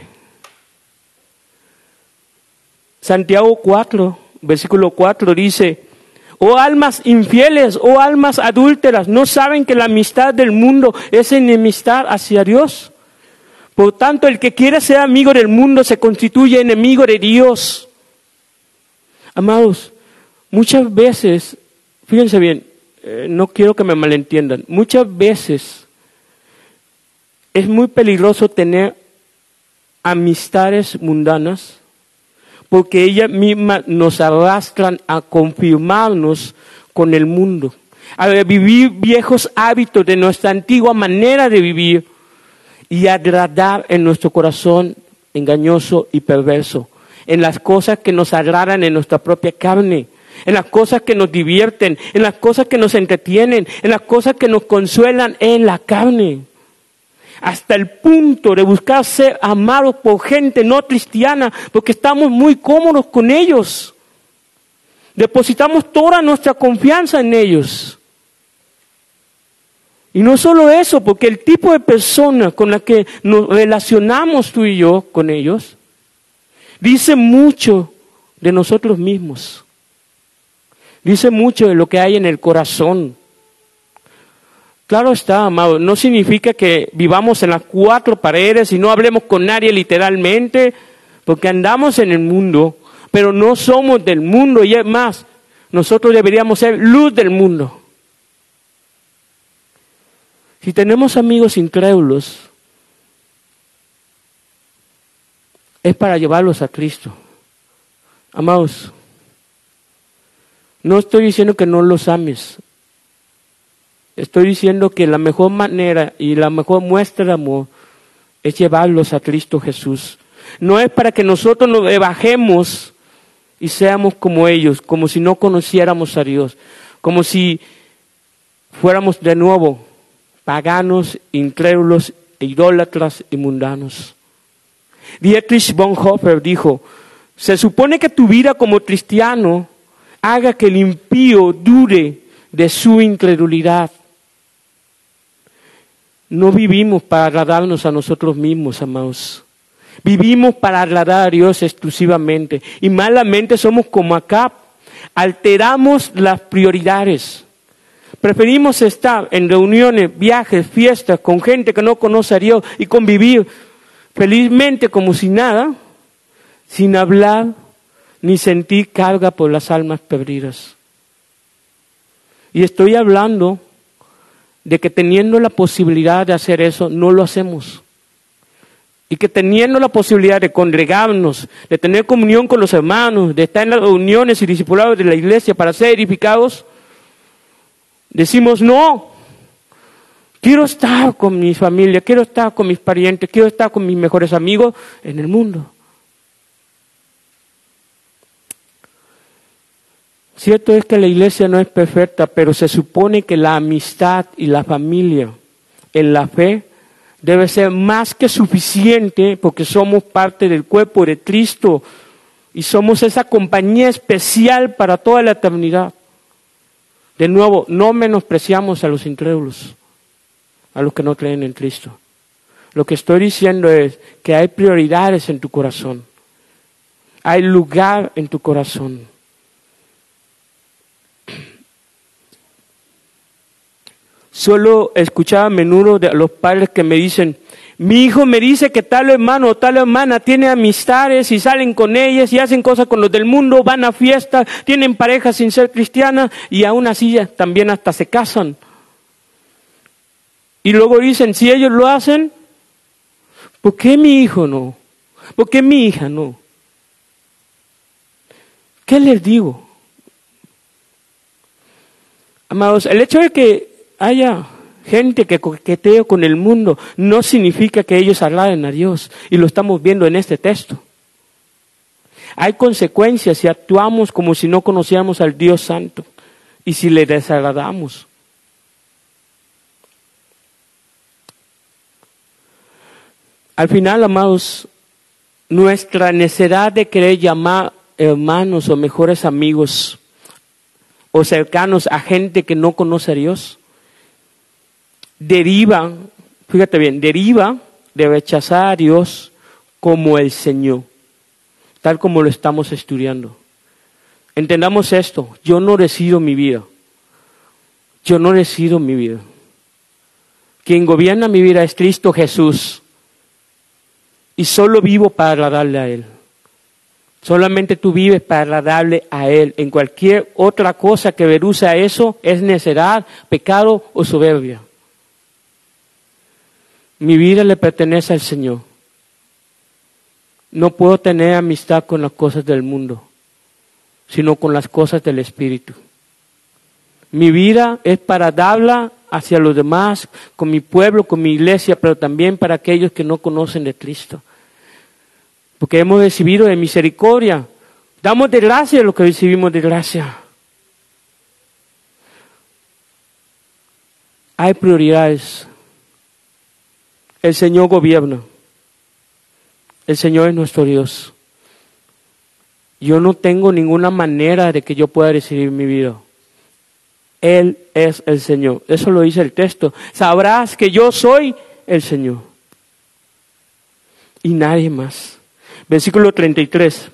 Santiago 4, versículo 4 dice: oh almas infieles, oh almas adúlteras, ¿no saben que la amistad del mundo es enemistad hacia Dios? Por tanto, el que quiere ser amigo del mundo se constituye enemigo de Dios. Amados, muchas veces, fíjense bien, no quiero que me malentiendan, muchas veces es muy peligroso tener amistades mundanas, porque ellas mismas nos arrastran a confirmarnos con el mundo, a vivir viejos hábitos de nuestra antigua manera de vivir y agradar en nuestro corazón engañoso y perverso, en las cosas que nos agradan en nuestra propia carne, en las cosas que nos divierten, en las cosas que nos entretienen, en las cosas que nos consuelan en la carne. Hasta el punto de buscar ser amados por gente no cristiana, porque estamos muy cómodos con ellos. Depositamos toda nuestra confianza en ellos. Y no solo eso, porque el tipo de persona con la que nos relacionamos tú y yo con ellos, dice mucho de nosotros mismos. Dice mucho de lo que hay en el corazón. Claro está, amado, no significa que vivamos en las cuatro paredes y no hablemos con nadie literalmente, porque andamos en el mundo, pero no somos del mundo, y es más, nosotros deberíamos ser luz del mundo. Si tenemos amigos incrédulos, es para llevarlos a Cristo. Amados, no estoy diciendo que no los ames. Estoy diciendo que la mejor manera y la mejor muestra de amor es llevarlos a Cristo Jesús. No es para que nosotros nos rebajemos y seamos como ellos, como si no conociéramos a Dios, como si fuéramos de nuevo paganos, incrédulos, idólatras y mundanos. Dietrich Bonhoeffer dijo: se supone que tu vida como cristiano haga que el impío dude de su incredulidad. No vivimos para agradarnos a nosotros mismos, amados. Vivimos para agradar a Dios exclusivamente. Y malamente somos como Acab. Alteramos las prioridades. Preferimos estar en reuniones, viajes, fiestas con gente que no conoce a Dios y convivir felizmente como si nada, sin hablar ni sentir carga por las almas perdidas. Y estoy hablando de que teniendo la posibilidad de hacer eso, no lo hacemos. Y que teniendo la posibilidad de congregarnos, de tener comunión con los hermanos, de estar en las reuniones y discipulados de la iglesia para ser edificados, decimos no. Quiero estar con mi familia, quiero estar con mis parientes, quiero estar con mis mejores amigos en el mundo. Cierto es que la iglesia no es perfecta, pero se supone que la amistad y la familia en la fe debe ser más que suficiente porque somos parte del cuerpo de Cristo y somos esa compañía especial para toda la eternidad. De nuevo, no menospreciamos a los incrédulos, a los que no creen en Cristo. Lo que estoy diciendo es que hay prioridades en tu corazón. Hay lugar en tu corazón. Solo escuchaba a menudo de los padres que me dicen, mi hijo me dice que tal hermano o tal hermana tiene amistades y salen con ellas y hacen cosas con los del mundo, van a fiestas, tienen parejas sin ser cristianas y aún así también hasta se casan. Y luego dicen, si ellos lo hacen, ¿por qué mi hijo no? ¿Por qué mi hija no? ¿Qué les digo? Amados, el hecho de que haya gente que coquetea con el mundo no significa que ellos alaben a Dios. Y lo estamos viendo en este texto. Hay consecuencias si actuamos como si no conociéramos al Dios Santo y si le desagradamos. Al final, amados, nuestra necesidad de querer llamar hermanos o mejores amigos o cercanos a gente que no conoce a Dios deriva, fíjate bien, deriva de rechazar a Dios como el Señor, tal como lo estamos estudiando. Entendamos esto, yo no decido mi vida. Yo no decido mi vida. Quien gobierna mi vida es Cristo Jesús. Y solo vivo para agradarle a Él. Solamente tú vives para agradarle a Él. En cualquier otra cosa que reduce a eso es necedad, pecado o soberbia. Mi vida le pertenece al Señor. No puedo tener amistad con las cosas del mundo, sino con las cosas del Espíritu. Mi vida es para darla hacia los demás, con mi pueblo, con mi iglesia, pero también para aquellos que no conocen de Cristo. Porque hemos recibido de misericordia. Damos de gracia lo que recibimos de gracia. Hay prioridades. El Señor gobierna. El Señor es nuestro Dios. Yo no tengo ninguna manera de que yo pueda decidir mi vida. Él es el Señor. Eso lo dice el texto. Sabrás que yo soy el Señor. Y nadie más. Versículo 33.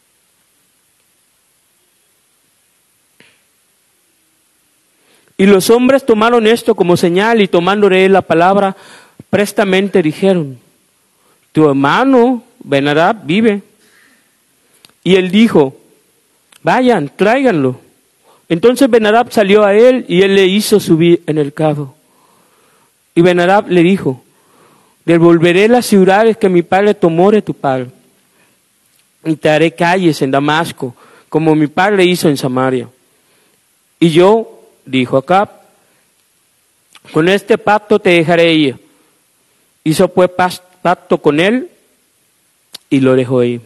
Y los hombres tomaron esto como señal y tomando de él la palabra, prestamente dijeron, tu hermano Ben-Hadad vive. Y él dijo, vayan, tráiganlo. Entonces Ben-Hadad salió a él y él le hizo subir en el carro. Y Ben-Hadad le dijo, devolveré las ciudades que mi padre tomó de tu padre. Y te haré calles en Damasco, como mi padre hizo en Samaria. Y yo, dijo Acab, con este pacto te dejaré ir. Hizo pues pacto con él y lo dejó ir.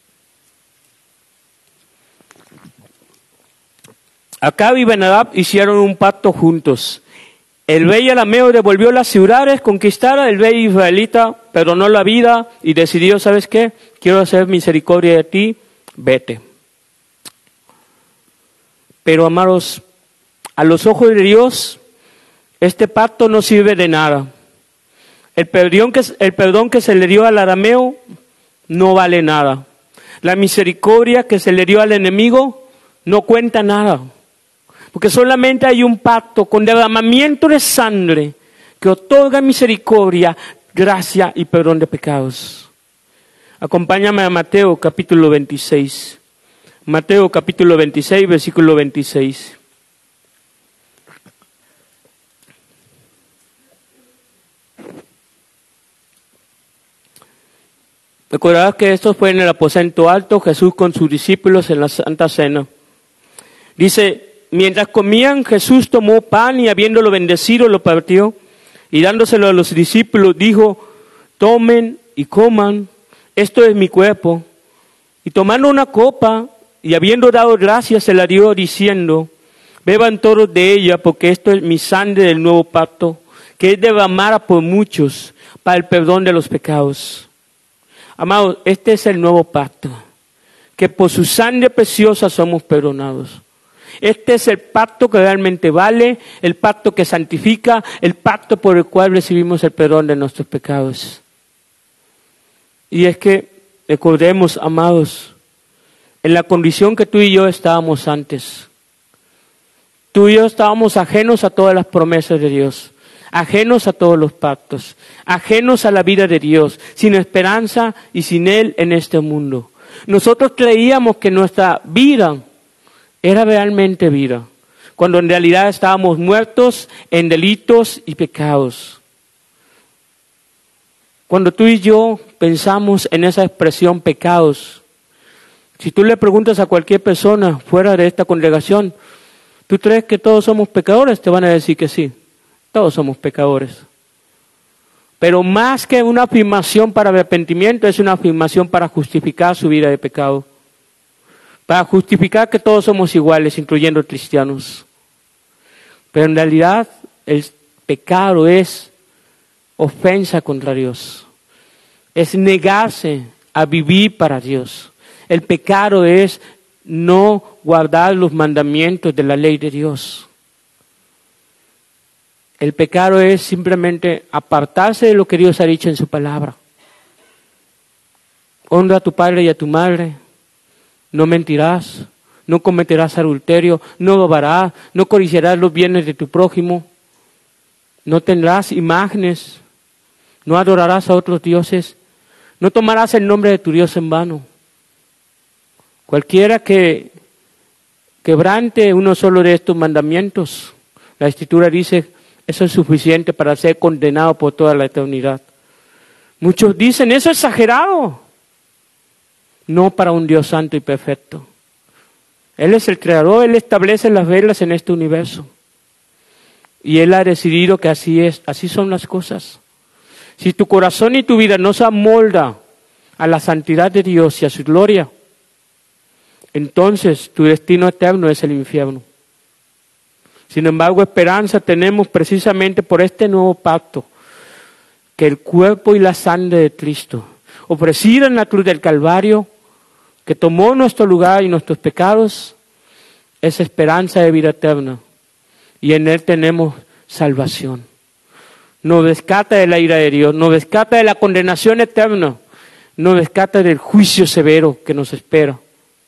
Acab y Ben-Hadad hicieron un pacto juntos. El rey arameo devolvió las ciudades conquistadas, el rey israelita perdonó la vida y decidió, ¿sabes qué? Quiero hacer misericordia de ti, vete. Pero amados, a los ojos de Dios, este pacto no sirve de nada. El perdón que se le dio al arameo no vale nada. La misericordia que se le dio al enemigo no cuenta nada. Porque solamente hay un pacto con derramamiento de sangre que otorga misericordia, gracia y perdón de pecados. Acompáñame a Mateo capítulo 26. Mateo capítulo 26, versículo 26. Recordarás que esto fue en el aposento alto, Jesús con sus discípulos en la Santa Cena. Dice, mientras comían, Jesús tomó pan y habiéndolo bendecido, lo partió y dándoselo a los discípulos, dijo, tomen y coman, esto es mi cuerpo. Y tomando una copa y habiendo dado gracias, se la dio diciendo, beban todos de ella, porque esto es mi sangre del nuevo pacto, que es derramada por muchos para el perdón de los pecados. Amados, este es el nuevo pacto, que por su sangre preciosa somos perdonados. Este es el pacto que realmente vale, el pacto que santifica, el pacto por el cual recibimos el perdón de nuestros pecados. Y es que recordemos, amados, en la condición que tú y yo estábamos antes. Tú y yo estábamos ajenos a todas las promesas de Dios, ajenos a todos los pactos, ajenos a la vida de Dios, sin esperanza y sin Él en este mundo. Nosotros creíamos que nuestra vida era realmente vida, cuando en realidad estábamos muertos en delitos y pecados. Cuando tú y yo pensamos en esa expresión pecados, si tú le preguntas a cualquier persona fuera de esta congregación, ¿tú crees que todos somos pecadores? Te van a decir que sí, todos somos pecadores. Pero más que una afirmación para arrepentimiento, es una afirmación para justificar su vida de pecado. Para justificar que todos somos iguales, incluyendo cristianos. Pero en realidad el pecado es ofensa contra Dios. Es negarse a vivir para Dios. El pecado es no guardar los mandamientos de la ley de Dios. El pecado es simplemente apartarse de lo que Dios ha dicho en su palabra. Honra a tu padre y a tu madre. No mentirás. No cometerás adulterio. No robarás. No codiciarás los bienes de tu prójimo. No tendrás imágenes. No adorarás a otros dioses. No tomarás el nombre de tu Dios en vano. Cualquiera que quebrante uno solo de estos mandamientos, la Escritura dice, eso es suficiente para ser condenado por toda la eternidad. Muchos dicen, eso es exagerado. No para un Dios santo y perfecto. Él es el creador, Él establece las reglas en este universo. Y Él ha decidido que así es, así son las cosas. Si tu corazón y tu vida no se amolda a la santidad de Dios y a su gloria, entonces tu destino eterno es el infierno. Sin embargo, esperanza tenemos precisamente por este nuevo pacto, que el cuerpo y la sangre de Cristo, ofrecida en la cruz del Calvario, que tomó nuestro lugar y nuestros pecados, es esperanza de vida eterna. Y en Él tenemos salvación. Nos rescata de la ira de Dios, nos rescata de la condenación eterna, nos rescata del juicio severo que nos espera.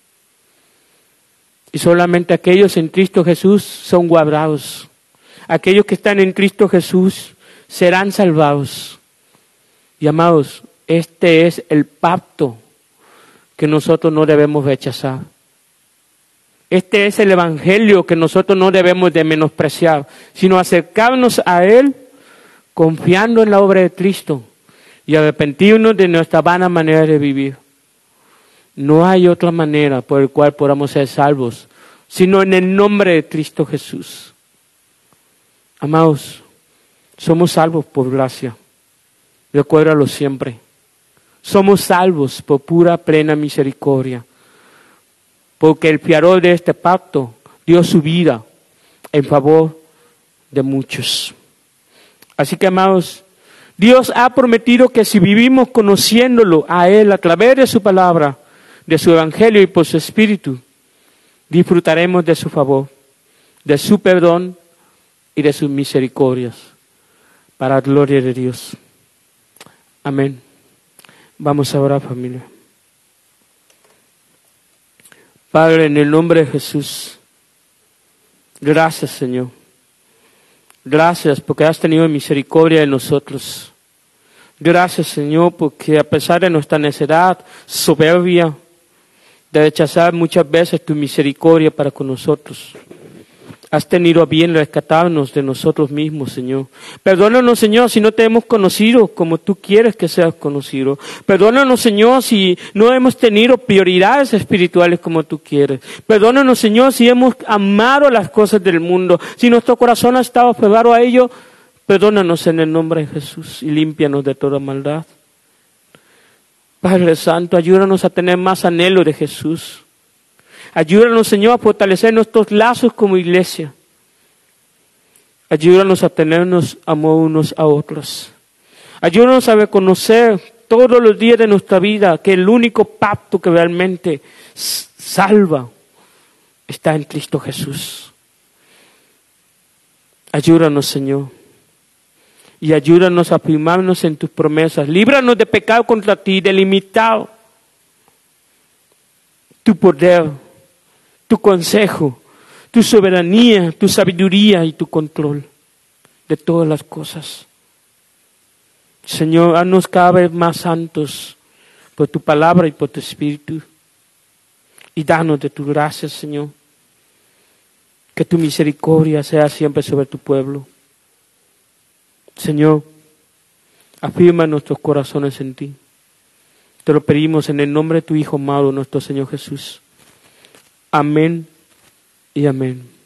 Y solamente aquellos en Cristo Jesús son guardados. Aquellos que están en Cristo Jesús serán salvados. Y amados, este es el pacto que nosotros no debemos rechazar. Este es el evangelio que nosotros no debemos de menospreciar, sino acercarnos a Él confiando en la obra de Cristo y arrepentirnos de nuestra vana manera de vivir. No hay otra manera por la cual podamos ser salvos, sino en el nombre de Cristo Jesús. Amados, somos salvos por gracia. Recuérdalo siempre. Somos salvos por pura, plena misericordia. Porque el fiador de este pacto dio su vida en favor de muchos. Así que, amados, Dios ha prometido que si vivimos conociéndolo a Él a través de su palabra, de su evangelio y por su espíritu, disfrutaremos de su favor, de su perdón y de sus misericordias, para la gloria de Dios. Amén. Vamos a orar, familia. Padre, en el nombre de Jesús, gracias, Señor. Gracias porque has tenido misericordia de nosotros. Gracias, Señor, porque a pesar de nuestra necedad, soberbia, de rechazar muchas veces tu misericordia para con nosotros, Has tenido a bien rescatarnos de nosotros mismos, Señor. Perdónanos, Señor, si no te hemos conocido como tú quieres que seas conocido. Perdónanos, Señor, si no hemos tenido prioridades espirituales como tú quieres. Perdónanos, Señor, si hemos amado las cosas del mundo. Si nuestro corazón ha estado pegado a ello, perdónanos en el nombre de Jesús y límpianos de toda maldad. Padre Santo, ayúdanos a tener más anhelo de Jesús. Ayúdanos, Señor, a fortalecer nuestros lazos como iglesia. Ayúdanos a tenernos amor unos a otros. Ayúdanos a reconocer todos los días de nuestra vida que el único pacto que realmente salva está en Cristo Jesús. Ayúdanos, Señor. Y ayúdanos a afirmarnos en tus promesas. Líbranos de pecado contra ti, de limitado tu poder, tu consejo, tu soberanía, tu sabiduría y tu control de todas las cosas. Señor, haznos cada vez más santos por tu palabra y por tu espíritu. Y danos de tu gracia, Señor. Que tu misericordia sea siempre sobre tu pueblo. Señor, afirma nuestros corazones en ti. Te lo pedimos en el nombre de tu Hijo amado, nuestro Señor Jesús. Amén y amén.